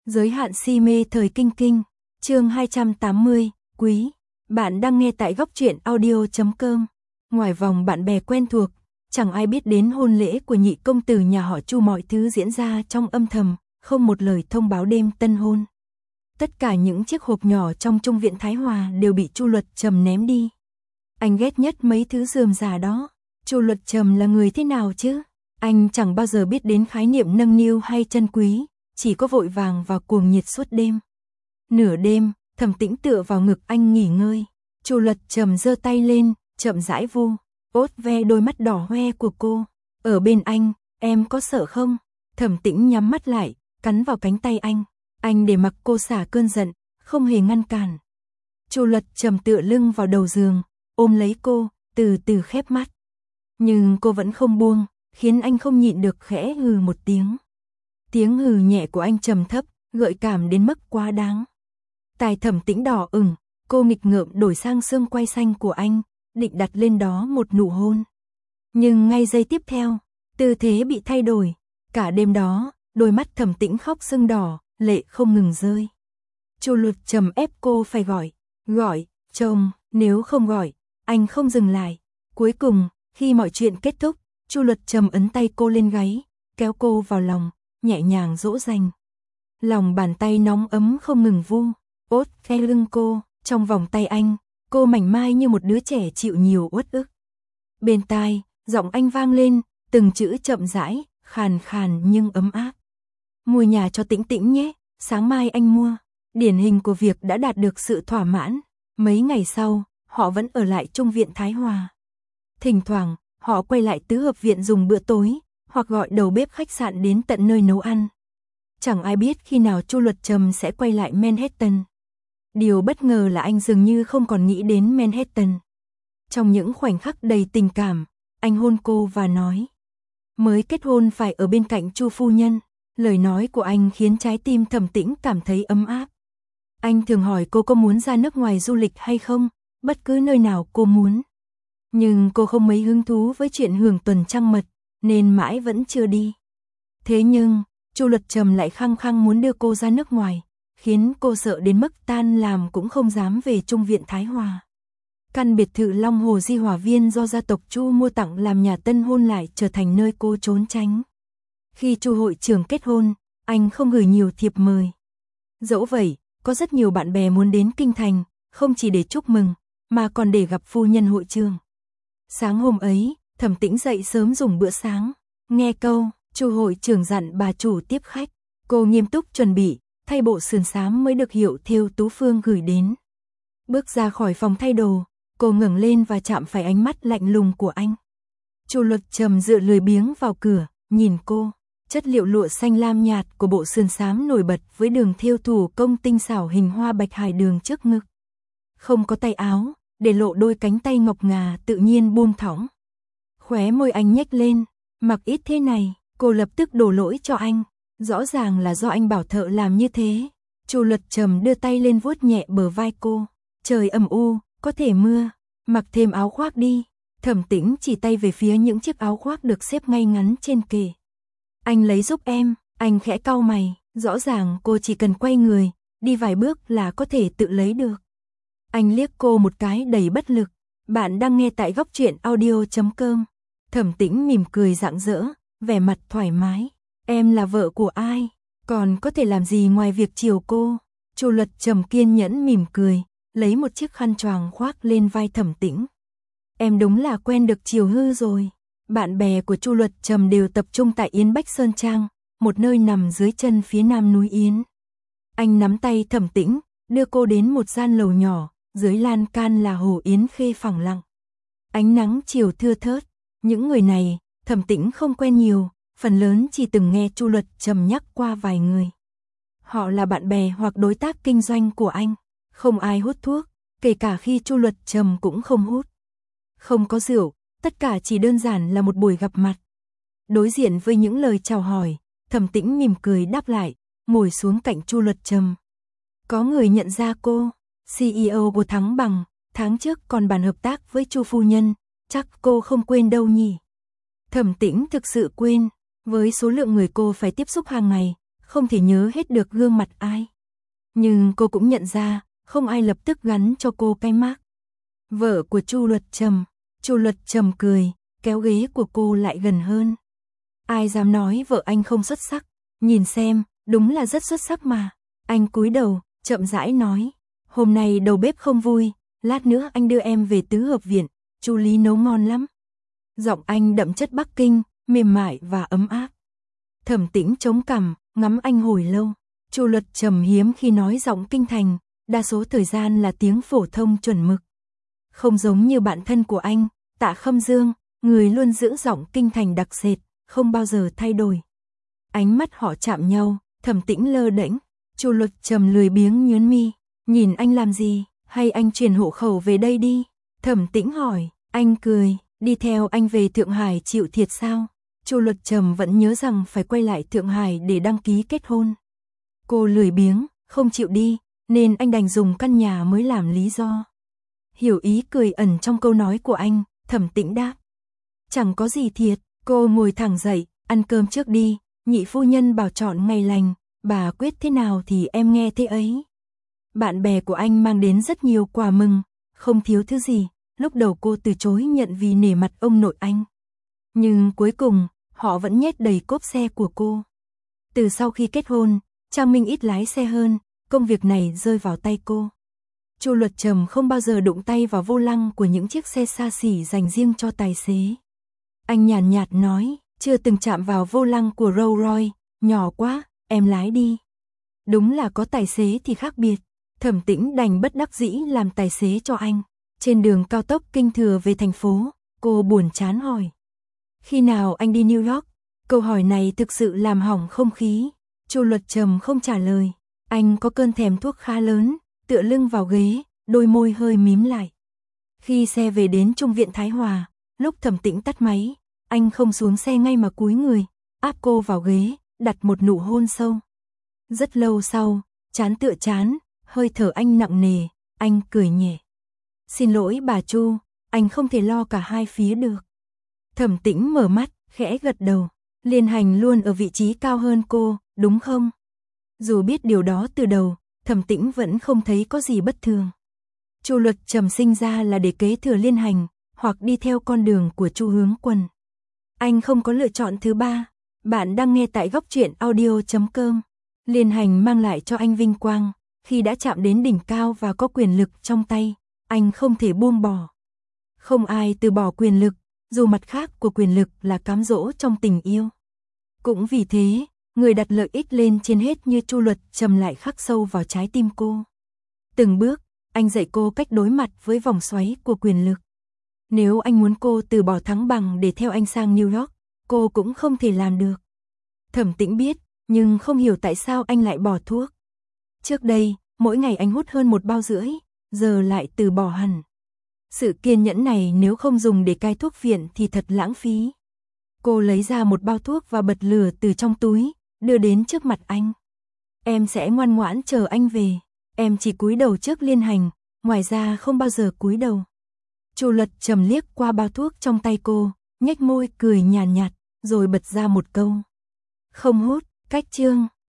Giới hạn si mê thời kinh kinh, chương 280, quý. Bạn đang nghe tại góc truyện audio.com. Ngoài vòng bạn bè quen thuộc, chẳng ai biết đến hôn lễ của nhị công tử nhà họ Chu, mọi thứ diễn ra trong âm thầm, không một lời thông báo đêm tân hôn. Tất cả những chiếc hộp nhỏ trong Trung viện Thái Hòa đều bị Chu Luật Trầm ném đi. Anh ghét nhất mấy thứ rườm rà đó. Chu Luật Trầm là người thế nào chứ? Anh chẳng bao giờ biết đến khái niệm nâng niu hay trân quý, chỉ có vội vàng và cuồng nhiệt suốt đêm. Nửa đêm, Thẩm Tĩnh tựa vào ngực anh nghỉ ngơi. Chu Luật Trầm giơ tay lên, chậm rãi vu ốt ve đôi mắt đỏ hoe của cô. Ở bên anh, em có sợ không? Thẩm Tĩnh nhắm mắt lại, cắn vào cánh tay anh. Anh để mặc cô xả cơn giận, không hề ngăn cản. Chu Luật Trầm tựa lưng vào đầu giường, ôm lấy cô, từ từ khép mắt. Nhưng cô vẫn không buông, khiến anh không nhịn được khẽ hừ một tiếng. Tiếng hừ nhẹ của anh trầm thấp, gợi cảm đến mức quá đáng. Tai Thẩm Tĩnh đỏ ửng, cô nghịch ngợm đổi sang xương quai xanh của anh, định đặt lên đó một nụ hôn. Nhưng ngay giây tiếp theo, tư thế bị thay đổi. Cả đêm đó, đôi mắt Thẩm Tĩnh khóc sưng đỏ, lệ không ngừng rơi. Chu Luật Trầm ép cô phải gọi chồng, nếu không gọi, anh không dừng lại. Cuối cùng, khi mọi chuyện kết thúc, Chu Luật Trầm ấn tay cô lên gáy, kéo cô vào lòng, nhẹ nhàng dỗ dành. Lòng bàn tay nóng ấm không ngừng vu ốt khe lưng cô, trong vòng tay anh, cô mảnh mai như một đứa trẻ chịu nhiều uất ức. Bên tai, giọng anh vang lên, từng chữ chậm rãi, khàn khàn nhưng ấm áp. Mua nhà cho Tĩnh Tĩnh nhé, sáng mai anh mua. Điển hình của việc đã đạt được sự thỏa mãn. Mấy ngày sau, họ vẫn ở lại Trung viện Thái Hòa. Thỉnh thoảng, họ quay lại tứ hợp viện dùng bữa tối, hoặc gọi đầu bếp khách sạn đến tận nơi nấu ăn. Chẳng ai biết khi nào Chu Luật Trầm sẽ quay lại Manhattan. Điều bất ngờ là anh dường như không còn nghĩ đến Manhattan. Trong những khoảnh khắc đầy tình cảm, anh hôn cô và nói: mới kết hôn phải ở bên cạnh Chu phu nhân. Lời nói của anh khiến trái tim Thẩm Tĩnh cảm thấy ấm áp. Anh thường hỏi cô có muốn ra nước ngoài du lịch hay không, bất cứ nơi nào cô muốn. Nhưng cô không mấy hứng thú với chuyện hưởng tuần trăng mật, nên mãi vẫn chưa đi. Thế nhưng, Chu Luật Trầm lại khăng khăng muốn đưa cô ra nước ngoài, khiến cô sợ đến mức tan làm cũng không dám về Trung viện Thái Hòa. Căn biệt thự Long Hồ Di Hòa Viên do gia tộc Chu mua tặng làm nhà tân hôn lại trở thành nơi cô trốn tránh. Khi Chu hội trưởng kết hôn, anh không gửi nhiều thiệp mời. Dẫu vậy, có rất nhiều bạn bè muốn đến kinh thành, không chỉ để chúc mừng, mà còn để gặp phu nhân hội trưởng. Sáng hôm ấy, Thẩm Tĩnh dậy sớm dùng bữa sáng. Nghe câu, Chu hội trưởng dặn bà chủ tiếp khách, cô nghiêm túc chuẩn bị, thay bộ sườn xám mới được hiệu thêu Tú Phương gửi đến. Bước ra khỏi phòng thay đồ, cô ngẩng lên và chạm phải ánh mắt lạnh lùng của anh. Chu Luật Trầm dựa lười biếng vào cửa, nhìn cô. Chất liệu lụa xanh lam nhạt của bộ sườn xám nổi bật với đường thêu thủ công tinh xảo hình hoa bạch hải đường trước ngực. Không có tay áo, để lộ đôi cánh tay ngọc ngà tự nhiên buông thõng. Khóe môi anh nhếch lên, mặc ít thế này, cô lập tức đổ lỗi cho anh. Rõ ràng là do anh bảo thợ làm như thế. Chu Luật Trầm đưa tay lên vuốt nhẹ bờ vai cô. Trời âm u, có thể mưa, mặc thêm áo khoác đi. Thẩm Tĩnh chỉ tay về phía những chiếc áo khoác được xếp ngay ngắn trên kệ. Anh lấy giúp em, anh khẽ cau mày, rõ ràng cô chỉ cần quay người, đi vài bước là có thể tự lấy được. Anh liếc cô một cái đầy bất lực. Bạn đang nghe tại góc truyện audio.com. Thẩm Tĩnh mỉm cười rạng rỡ, vẻ mặt thoải mái. Em là vợ của ai, còn có thể làm gì ngoài việc chiều cô? Chu Luật Trầm kiên nhẫn mỉm cười, lấy một chiếc khăn choàng khoác lên vai Thẩm Tĩnh. Em đúng là quen được chiều hư rồi. Bạn bè của Chu Luật Trầm đều tập trung tại Yến Bách Sơn Trang, một nơi nằm dưới chân phía nam núi Yến. Anh nắm tay Thẩm Tĩnh, đưa cô đến một gian lầu nhỏ, dưới lan can là hồ Yến Khê phẳng lặng. Ánh nắng chiều thưa thớt, những người này, Thẩm Tĩnh không quen nhiều, phần lớn chỉ từng nghe Chu Luật Trầm nhắc qua vài người. Họ là bạn bè hoặc đối tác kinh doanh của anh, không ai hút thuốc, kể cả khi Chu Luật Trầm cũng không hút. Không có rượu, tất cả chỉ đơn giản là một buổi gặp mặt. Đối diện với những lời chào hỏi, Thẩm Tĩnh mỉm cười đáp lại, ngồi xuống cạnh Chu Luật Trầm. Có người nhận ra cô, CEO của Thắng Bằng, tháng trước còn bàn hợp tác với Chu phu nhân, chắc cô không quên đâu nhỉ? Thẩm Tĩnh thực sự quên, với số lượng người cô phải tiếp xúc hàng ngày, không thể nhớ hết được gương mặt ai. Nhưng cô cũng nhận ra, không ai lập tức gắn cho cô cái mác vợ của Chu Luật Trầm. Chu Luật Trầm cười, kéo ghế của cô lại gần hơn. Ai dám nói vợ anh không xuất sắc, nhìn xem, đúng là rất xuất sắc mà. Anh cúi đầu, chậm rãi nói, hôm nay đầu bếp không vui, lát nữa anh đưa em về tứ hợp viện, Chu Lý nấu ngon lắm. Giọng anh đậm chất Bắc Kinh, mềm mại và ấm áp. Thẩm Tĩnh chống cằm, ngắm anh hồi lâu. Chu Luật Trầm hiếm khi nói giọng kinh thành, đa số thời gian là tiếng phổ thông chuẩn mực. Không giống như bạn thân của anh, Tạ Khâm Dương, người luôn giữ giọng kinh thành đặc sệt, không bao giờ thay đổi. Ánh mắt họ chạm nhau, Thẩm Tĩnh lơ đễnh. Chu Luật Trầm lười biếng nhướng mi, nhìn anh làm gì, hay anh chuyển hộ khẩu về đây đi? Thẩm Tĩnh hỏi, anh cười, đi theo anh về Thượng Hải chịu thiệt sao? Chu Luật Trầm vẫn nhớ rằng phải quay lại Thượng Hải để đăng ký kết hôn. Cô lười biếng, không chịu đi, nên anh đành dùng căn nhà mới làm lý do. Hiểu ý cười ẩn trong câu nói của anh, Thẩm Tĩnh đáp. Chẳng có gì thiệt, cô ngồi thẳng dậy, ăn cơm trước đi, nhị phu nhân bảo chọn ngày lành, bà quyết thế nào thì em nghe thế ấy. Bạn bè của anh mang đến rất nhiều quà mừng, không thiếu thứ gì, lúc đầu cô từ chối nhận vì nể mặt ông nội anh. Nhưng cuối cùng, họ vẫn nhét đầy cốp xe của cô. Từ sau khi kết hôn, Trang Minh ít lái xe hơn, công việc này rơi vào tay cô. Chu Luật Trầm không bao giờ đụng tay vào vô lăng của những chiếc xe xa xỉ dành riêng cho tài xế. Anh nhàn nhạt nói, chưa từng chạm vào vô lăng của Rolls Royce, nhỏ quá, em lái đi. Đúng là có tài xế thì khác biệt. Thẩm Tĩnh đành bất đắc dĩ làm tài xế cho anh. Trên đường cao tốc Kinh Thừa về thành phố, cô buồn chán hỏi. Khi nào anh đi New York? Câu hỏi này thực sự làm hỏng không khí. Chu Luật Trầm không trả lời. Anh có cơn thèm thuốc khá lớn, tựa lưng vào ghế, đôi môi hơi mím lại. Khi xe về đến Trung viện Thái Hòa, lúc Thẩm Tĩnh tắt máy, anh không xuống xe ngay mà cúi người, áp cô vào ghế, đặt một nụ hôn sâu. Rất lâu sau, chán tựa chán, hơi thở anh nặng nề, anh cười nhẹ. Xin lỗi bà Chu, anh không thể lo cả hai phía được. Thẩm Tĩnh mở mắt, khẽ gật đầu. Liên Hành luôn ở vị trí cao hơn cô, đúng không? Dù biết điều đó từ đầu, Thẩm Tĩnh vẫn không thấy có gì bất thường. Chu Luật Trầm sinh ra là để kế thừa Liên Hành, hoặc đi theo con đường của Chu Hướng Quân. Anh không có lựa chọn thứ ba. Bạn đang nghe tại góc truyện audio.com. Liên Hành mang lại cho anh vinh quang, khi đã chạm đến đỉnh cao và có quyền lực trong tay, anh không thể buông bỏ. Không ai từ bỏ quyền lực, dù mặt khác của quyền lực là cám dỗ trong tình yêu. Cũng vì thế, người đặt lợi ích lên trên hết như Chu Luật Trầm lại khắc sâu vào trái tim cô. Từng bước, anh dạy cô cách đối mặt với vòng xoáy của quyền lực. Nếu anh muốn cô từ bỏ thắng bằng để theo anh sang New York, cô cũng không thể làm được. Thẩm Tĩnh biết, nhưng không hiểu tại sao anh lại bỏ thuốc. Trước đây, mỗi ngày anh hút hơn 1 bao rưỡi, giờ lại từ bỏ hẳn. Sự kiên nhẫn này nếu không dùng để cai thuốc viện thì thật lãng phí. Cô lấy ra một bao thuốc và bật lửa từ trong túi, đưa đến trước mặt anh. Em sẽ ngoan ngoãn chờ anh về. Em chỉ cúi đầu trước Liên Hành, ngoài ra không bao giờ cúi đầu. Chu Luật Trầm liếc qua bao thuốc trong tay cô, nhếch môi cười nhàn nhạt, rồi bật ra một câu. Không hút, cách chương.